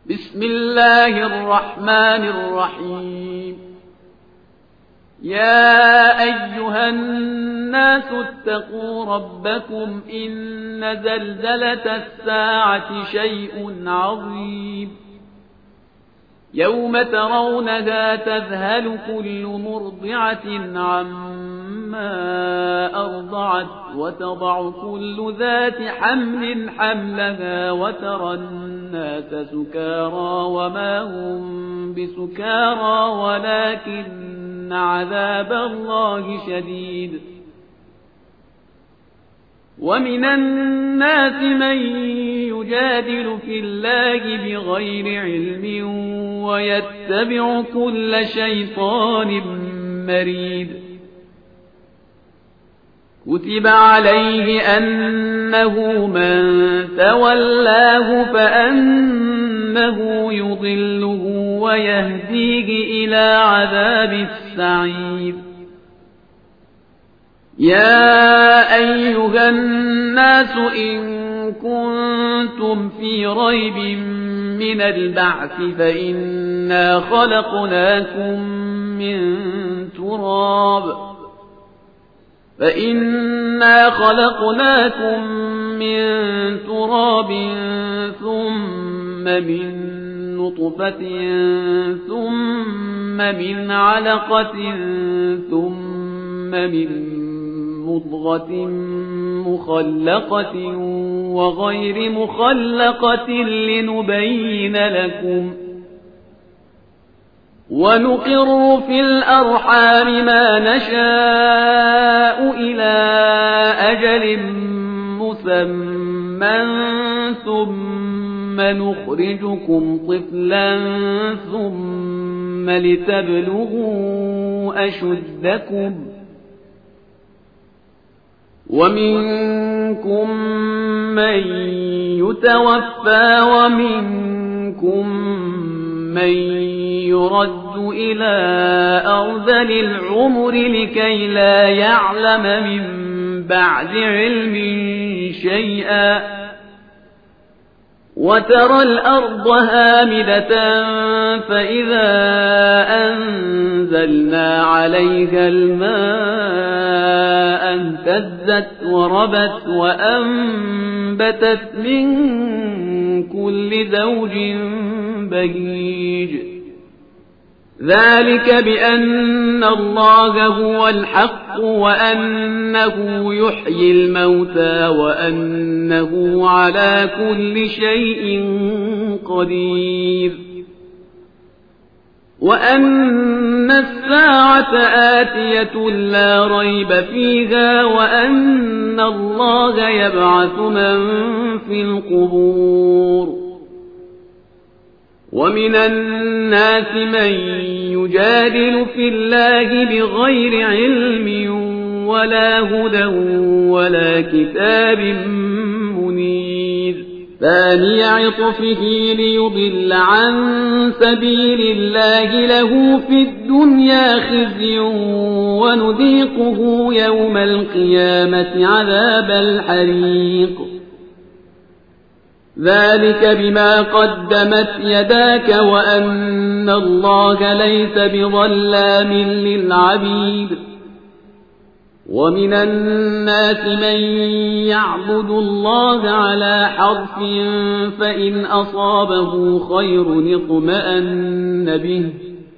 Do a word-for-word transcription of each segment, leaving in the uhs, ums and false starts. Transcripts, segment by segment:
بسم الله الرحمن الرحيم. يا أيها الناس اتقوا ربكم إن زلزلة الساعة شيء عظيم يوم ترونها تذهل كل مرضعة عما أرضعت وتضع كل ذات حمل حملها وترى الناس سكارى وما هم بسكارى ولكن عذاب الله شديد. ومن الناس من يجادل في الله بغير علم ويتبع كل شيطان مريد. كتب عليه أنه من تولاه فأنه يضله ويهديه إلى عذاب السعير. يا أيها الناس إن كنتم في ريب من البعث فإنا خلقناكم من تراب فإنا خلقناكم من تراب ثم من نطفة ثم من علقة ثم من مضغة مخلقة وغير مخلقة لنبين لكم ونقر في الأرحام ما نشاء إلى أجل مسمى ثم نخرجكم طفلا ثم لتبلغوا أشدكم ومنكم من يتوفى ومنكم من يرد إلى أرذل العمر لكي لا يعلم من بعد علم شيئا. وترى الأرض هامدة فإذا أنزلنا عليها الماء اهتزت وربت وأنبتت من كل زوج بهيج. ذلك بأن الله هو الحق وأنه يحيي الموتى وأنه على كل شيء قدير وأن الساعة آتية لا ريب فيها وأن الله يبعث من في القبور. ومن الناس من يجادل في الله بغير علم ولا هدى ولا كتاب منير. ثاني عطفه ليضل عن سبيل الله له في الدنيا خزي ونذيقه يوم القيامة عذاب الحريق. ذلك بما قدمت يداك وأن الله ليس بظلام للعبيد. ومن الناس من يعبد الله على حرف فإن أصابه خير اطمأن به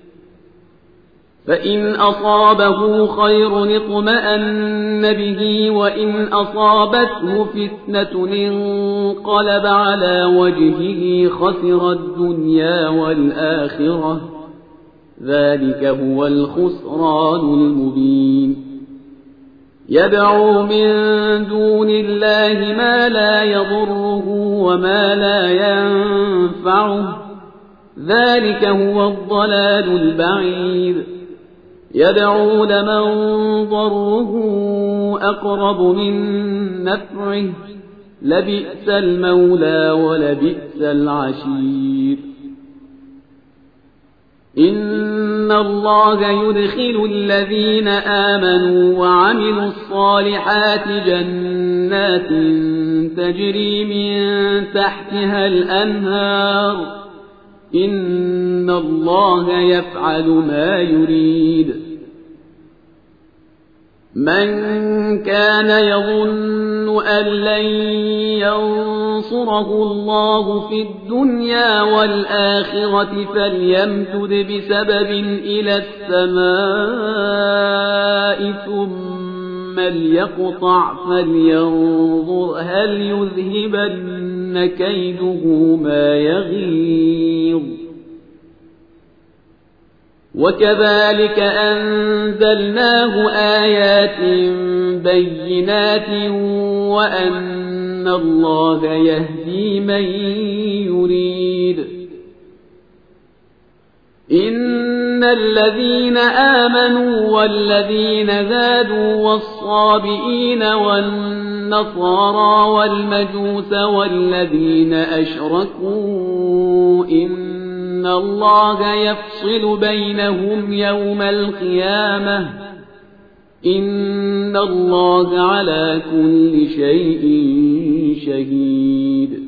فإن أصابه خير اطمأن به وإن أصابته فتنة انقلب على وجهه خسر الدنيا والآخرة. ذلك هو الخسران المبين. يدعو من دون الله ما لا يضره وما لا ينفعه. ذلك هو الضلال البعيد. يدعو لمن ضره أقرب من نفعه لبئس المولى ولبئس العشير. إن الله يدخل الذين آمنوا وعملوا الصالحات جنات تجري من تحتها الأنهار إن الله يفعل ما يريد من كان يظن أن لن ينصره الله في الدنيا والآخرة فليمدد بسبب إلى السماء ثم ليقطع فلينظر هل يذهبن كيده ما يغيظ وكذلك أنزلناه آيات بينات وأن الله يهدي من يريد إن الذين آمنوا والذين زادوا والصابئين والنصارى والمجوس والذين أشركوا إن إن الله يفصل بينهم يوم القيامة إن الله على كل شيء شهيد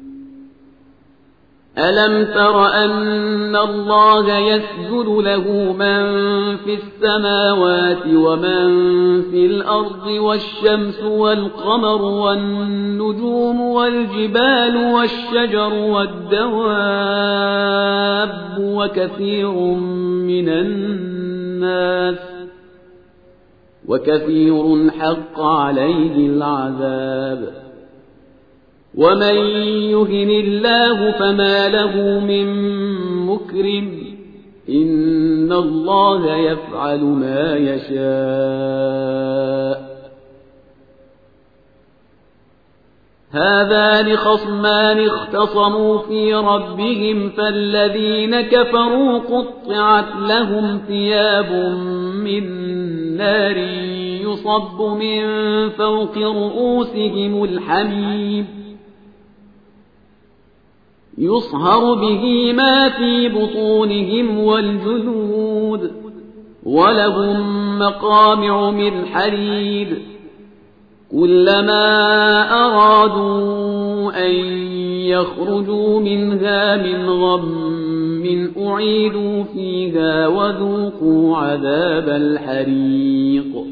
ألم تر أن الله يسجد له من في السماوات ومن في الأرض والشمس والقمر والنجوم والجبال والشجر والدواب وكثير من الناس وكثير حق عليه العذاب ومن يهن الله فما له من مكرم إن الله يفعل ما يشاء هذان خصمان اختصموا في ربهم فالذين كفروا قطعت لهم ثياب من نار يصب من فوق رؤوسهم الحميم يصهر به ما في بطونهم والجلود ولهم مقامع من حديد كلما أرادوا أن يخرجوا منها من غم أعيدوا فيها وذوقوا عذاب الحريق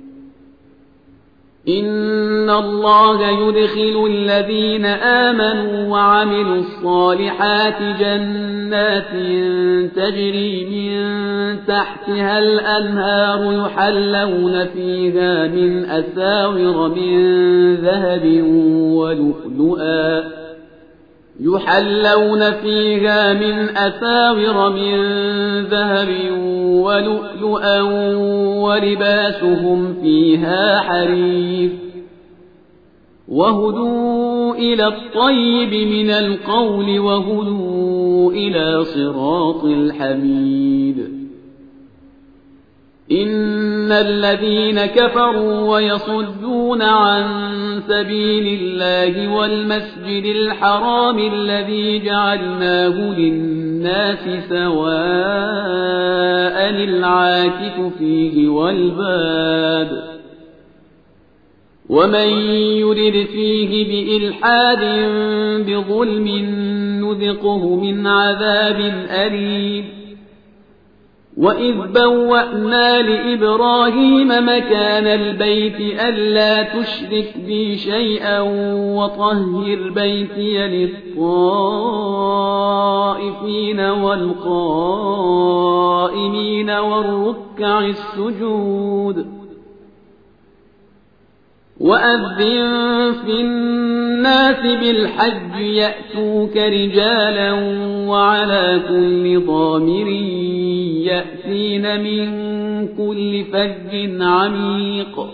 إن الله يدخل الذين آمنوا وعملوا الصالحات جنات تجري من تحتها الأنهار يحلون فيها من أساور من ذهب ولؤلؤا يحلون فيها من أساور من ذهب ولؤلؤا ولباسهم فيها حرير وهدوا إلى الطيب من القول وهدوا إلى صراط الحميد إن الذين كفروا ويصدون عن سبيل الله والمسجد الحرام الذي جعلناه للناس سواء العاكف فيه والباد ومن يرد فيه بإلحاد بظلم نذقه من عذاب أليم وإذ بوأنا لإبراهيم مكان البيت ألا تشرك بي شيئا وطهر بيتي للطائفين والقائمين والركع السجود وأذن في الناس بالحج يأتوك رجالا وعلى كل ضامر يأتين من كل فج عميق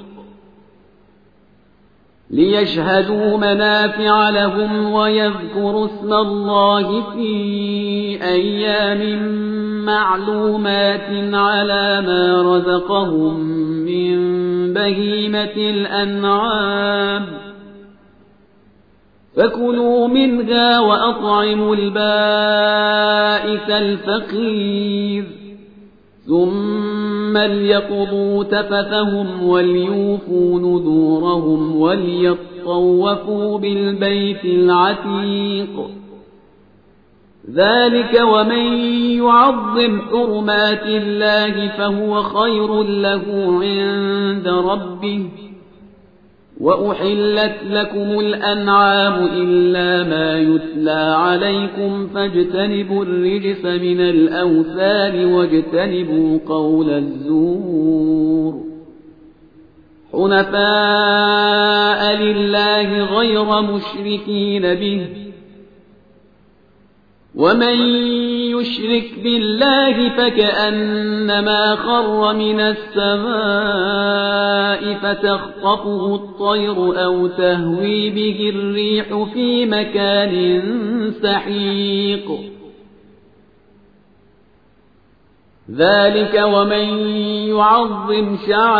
ليشهدوا منافع لهم ويذكروا اسم الله في أيام معلومات على ما رزقهم من بهيمة الأنعام فكلوا منها وأطعموا البائس الفقير ثم ليقضوا تفثهم وليوفوا نذورهم وليطوفوا بالبيت العتيق ذلك ومن يعظم حرمات الله فهو خير له عند ربه. وأحلت لكم الأنعام إلا ما يتلى عليكم فاجتنبوا الرجس من الأوثان واجتنبوا قول الزور حنفاء لله غير مشركين به. ومن يشرك بالله فكأنما خر من السماء فتخطفه الطير أو تهوي به الريح في مكان سحيق. ذلك ومن يعظم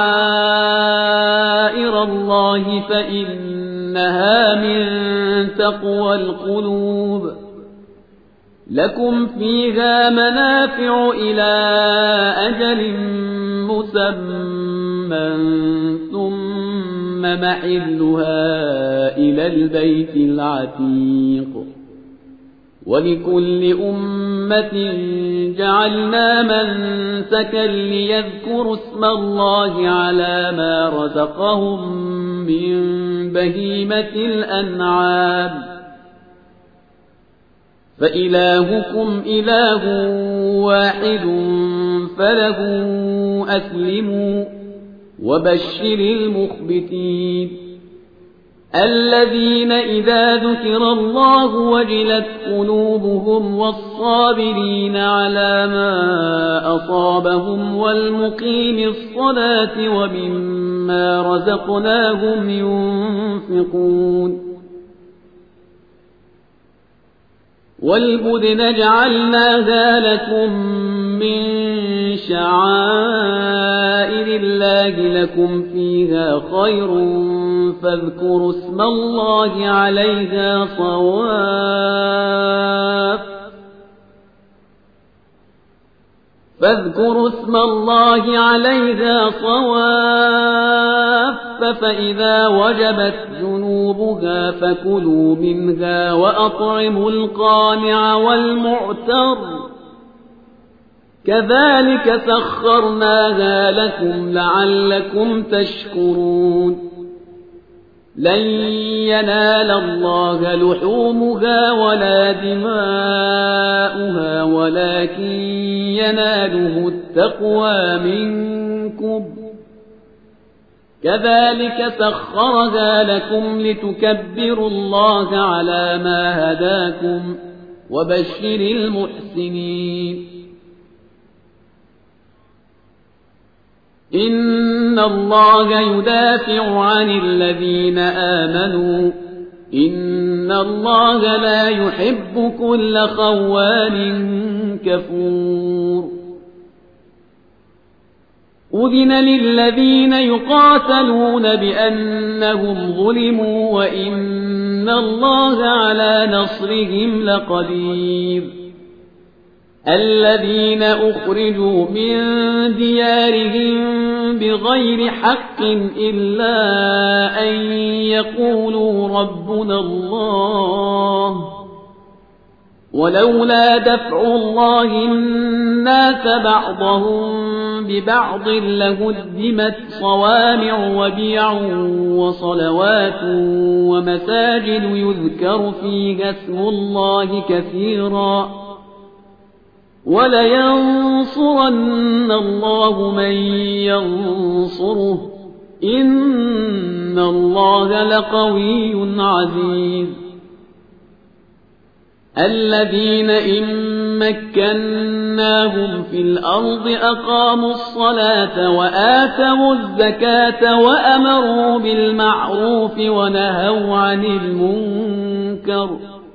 شعائر الله فإنها من تقوى القلوب. لكم فيها منافع إلى أجل مسمى ثم محلها إلى البيت العتيق. ولكل أمة جعلنا منسكا ليذكروا اسم الله على ما رزقهم من بهيمة الأنعام فإلهكم إله واحد فله أسلموا وبشر المخبتين الذين إذا ذكر الله وجلت قلوبهم والصابرين على ما أصابهم والمقيم الصلاة ومما رزقناهم ينفقون. والبدن جعلناها لكم من شعائر الله لكم فيها خير فاذكروا اسم الله عليها صواف فاذكروا اسم الله عليها صواف فإذا وجبت جنوبها فكلوا منها وأطعموا القانع والمعتر كذلك سخرناها لكم لعلكم تشكرون. لن ينال الله لحومها ولا دماؤها ولكن يناله التقوى منكم. كذلك سخرها لكم لتكبروا الله على ما هداكم وبشر المحسنين. إن الله يدافع عن الذين آمنوا إن الله لا يحب كل خوان كفور. أذن للذين يقاتلون بأنهم ظلموا وإن الله على نصرهم لقدير. الذين أخرجوا من ديارهم بغير حق إلا أن يقولوا ربنا الله ولولا دفع الله الناس بعضهم ببعض لهدمت صوامع وبيع وصلوات ومساجد يذكر فيها اسم الله كثيرا ولينصرن الله من ينصره إن الله لقوي عزيز. الذين إن مكناهم في الأرض أقاموا الصلاة وآتوا الزكاة وأمروا بالمعروف ونهوا عن المنكر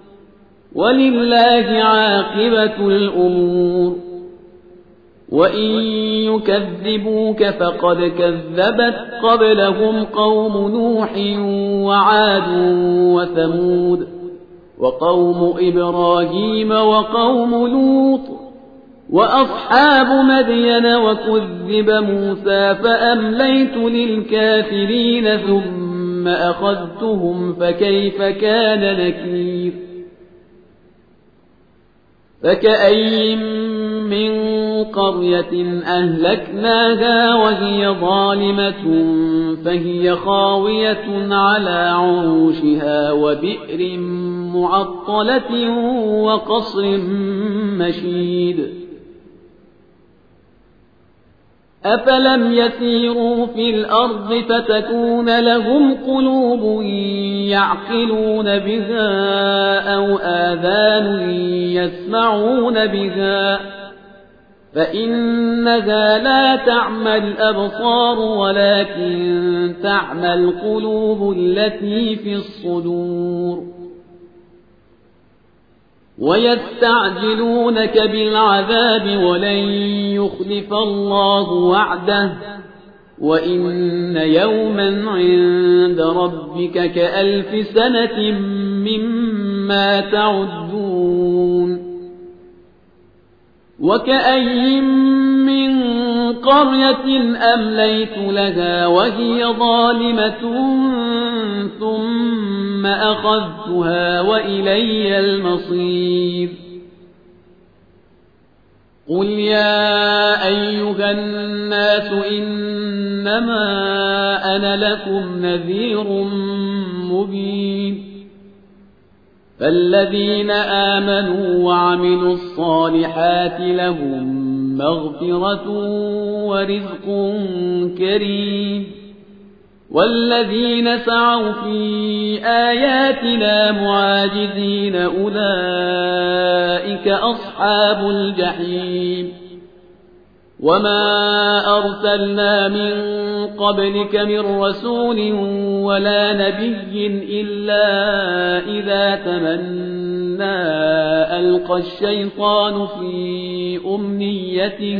ولله عاقبة الأمور. وإن يكذبوك فقد كذبت قبلهم قوم نوح وعاد وثمود وقوم إبراهيم وقوم لوط وأصحاب مدين وكذب موسى فأمليت للكافرين ثم أخذتهم فكيف كان نكير. فكأين من قرية أهلكناها وهي ظالمة فهي خاوية على عروشها وبئر معطلة وقصر مشيد أفلم يسيروا في الأرض فتكون لهم قلوب يعقلون بها أو آذان يسمعون بها فإنها لا تعمى الأبصار ولكن تعمى القلوب التي في الصدور ويستعجلونك بالعذاب ولن يخلف الله وعده وإن يوما عند ربك كألف سنة مما تعدون وكأين من قرية أمليت لها وهي ظالمة ثم أخذتها وإلي المصير قل يا أيها الناس إنما أنا لكم نذير مبين فالذين آمنوا وعملوا الصالحات لهم مغفرة ورزق كريم والذين سعوا في آياتنا معاجزين أولئك أصحاب الجحيم وما أرسلنا من قبلك من رسول ولا نبي إلا إذا تمنى ألقى الشيطان في أمنيته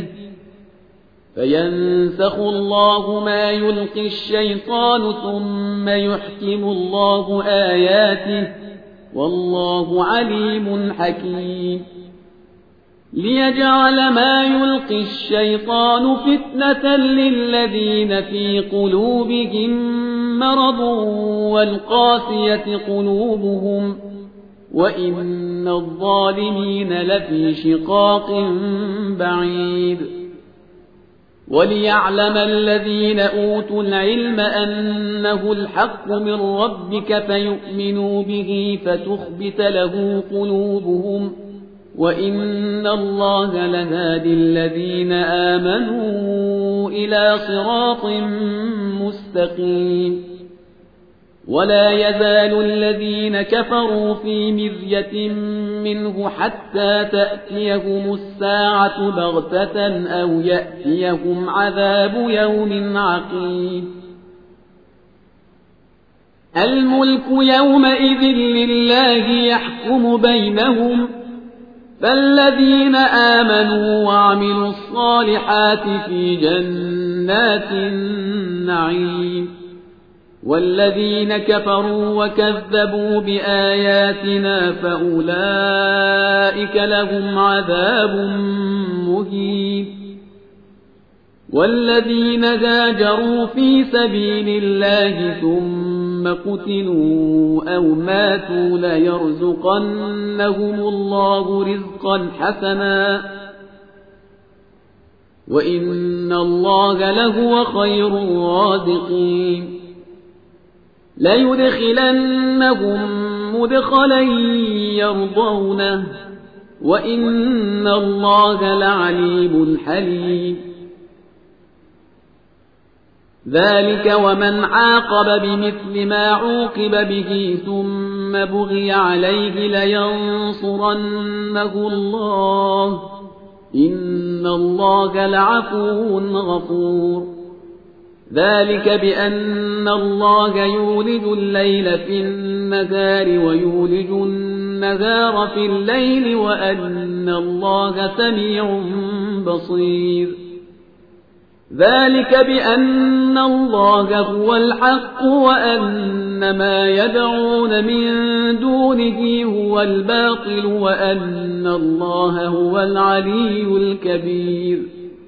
فينسخ الله ما يلقي الشيطان ثم يحكم الله آياته والله عليم حكيم ليجعل ما يلقي الشيطان فتنة للذين في قلوبهم مرض والقاسية قلوبهم وإن الظالمين لفي شقاق بعيد وليعلم الذين أوتوا العلم أنه الحق من ربك فيؤمنوا به فتخبت له قلوبهم وإن الله لهادي الذين آمنوا إلى صراط مستقيم ولا يزال الذين كفروا في مرية منه حتى تأتيهم الساعة بغتة أو يأتيهم عذاب يوم عقيم الملك يومئذ لله يحكم بينهم فالذين آمنوا وعملوا الصالحات في جنات النعيم والذين كفروا وكذبوا بآياتنا فأولئك لهم عذاب مهين والذين هاجروا في سبيل الله ثم قتلوا أو ماتوا ليرزقنهم الله رزقا حسنا وإن الله لهو خير الرازقين ليدخلنهم مدخلا يرضونه وإن الله لعليم حليم ذلك ومن عاقب بمثل ما عوقب به ثم بغي عليه لينصرنه الله إن الله لعفو غفور ذلك بأن الله يولج الليل في النهار ويولج النهار في الليل وأن الله سميع بصير ذلك بأن الله هو الحق وأن ما يدعون من دونه هو الباطل وأن الله هو العلي الكبير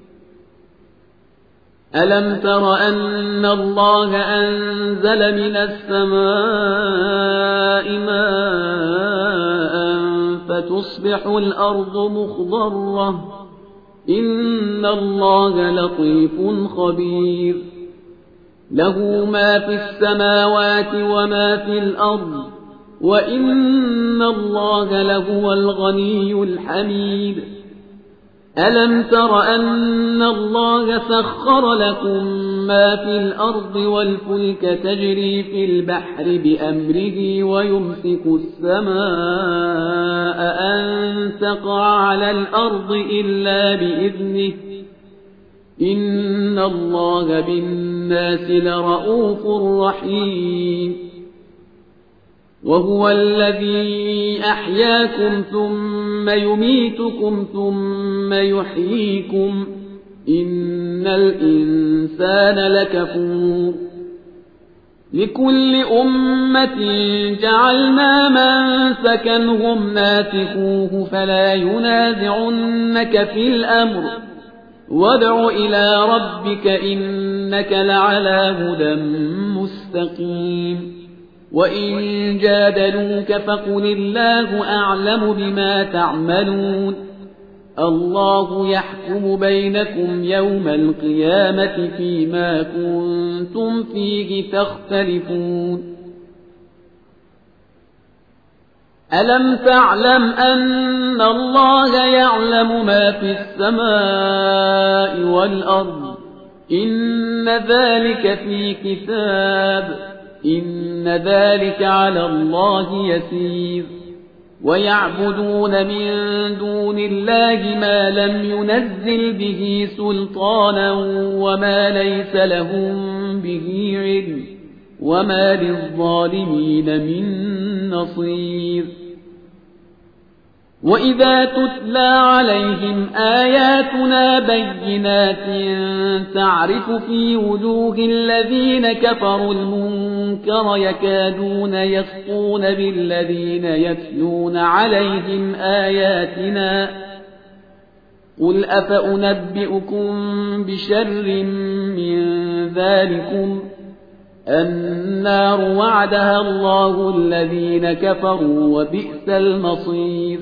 ألم تر أن الله أنزل من السماء ماء فتصبح الأرض مخضرة إن الله لطيف خبير له ما في السماوات وما في الأرض وإن الله لهو الغني الحميد ألم تر أن الله سخر لكم ما في الأرض والفلك تجري في البحر بأمره ويمسك السماء أن تقع على الأرض إلا بإذنه إن الله بالناس لرءوف رحيم وهو الذي أحياكم ثم يميتكم ثم يحييكم إن الإنسان لكفور لكل أمة جعلنا منسكا هم ناسكوه فلا ينازعنك في الأمر وادع إلى ربك إنك لعلى هدى مستقيم وإن جادلوك فقل الله أعلم بما تعملون الله يحكم بينكم يوم القيامة فيما كنتم فيه تختلفون ألم تعلم أن الله يعلم ما في السماء والأرض إن ذلك في كتاب إن ذلك على الله يسير ويعبدون من دون الله ما لم ينزل به سلطانا وما ليس لهم به علم وما للظالمين من نصير وإذا تتلى عليهم آياتنا بينات تعرف في وجوه الذين كفروا المنكر يكادون يسطون بالذين يتلون عليهم آياتنا قل أفأنبئكم بشر من ذلكم النار وعدها الله الذين كفروا وبئس المصير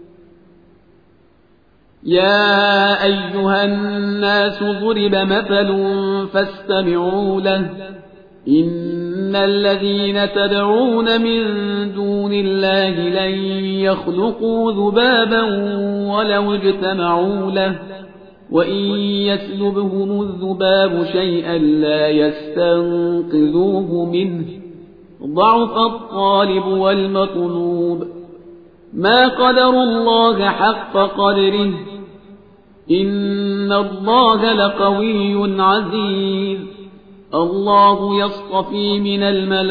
يا أيها الناس ضرب مثل فاستمعوا له إن الذين تدعون من دون الله لن يخلقوا ذبابا ولو اجتمعوا له وإن يسلبهم الذباب شيئا لا يستنقذوه منه ضعف الطالب والمطلوب ما قدروا الله حق قدره إن الله لقوي عزيز الله يصطفي من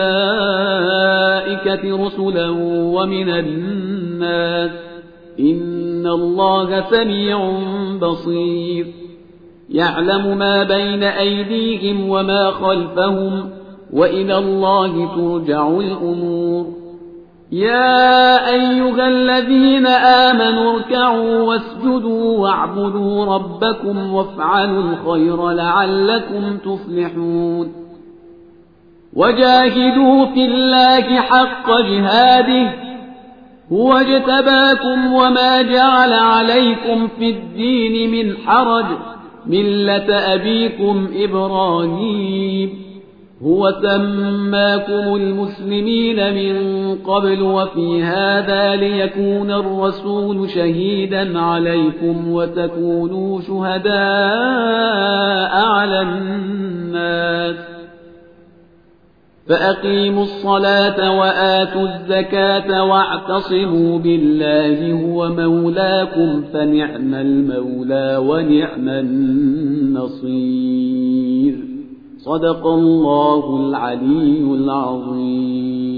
الملائكة رسلا ومن الناس إن الله سميع بصير يعلم ما بين أيديهم وما خلفهم وإلى الله ترجع الأمور يا أيها الذين آمنوا اركعوا واسجدوا واعبدوا ربكم وافعلوا الخير لعلكم تفلحون وجاهدوا في الله حق جهاده هو اجتباكم وما جعل عليكم في الدين من حرج ملة أبيكم إبراهيم هو سماكم المسلمين من قبل وفي هذا ليكون الرسول شهيدا عليكم وتكونوا شهداء على الناس فأقيموا الصلاة وآتوا الزكاة واعتصموا بالله هو مولاكم فنعم المولى ونعم النصير صدق الله العلي العظيم.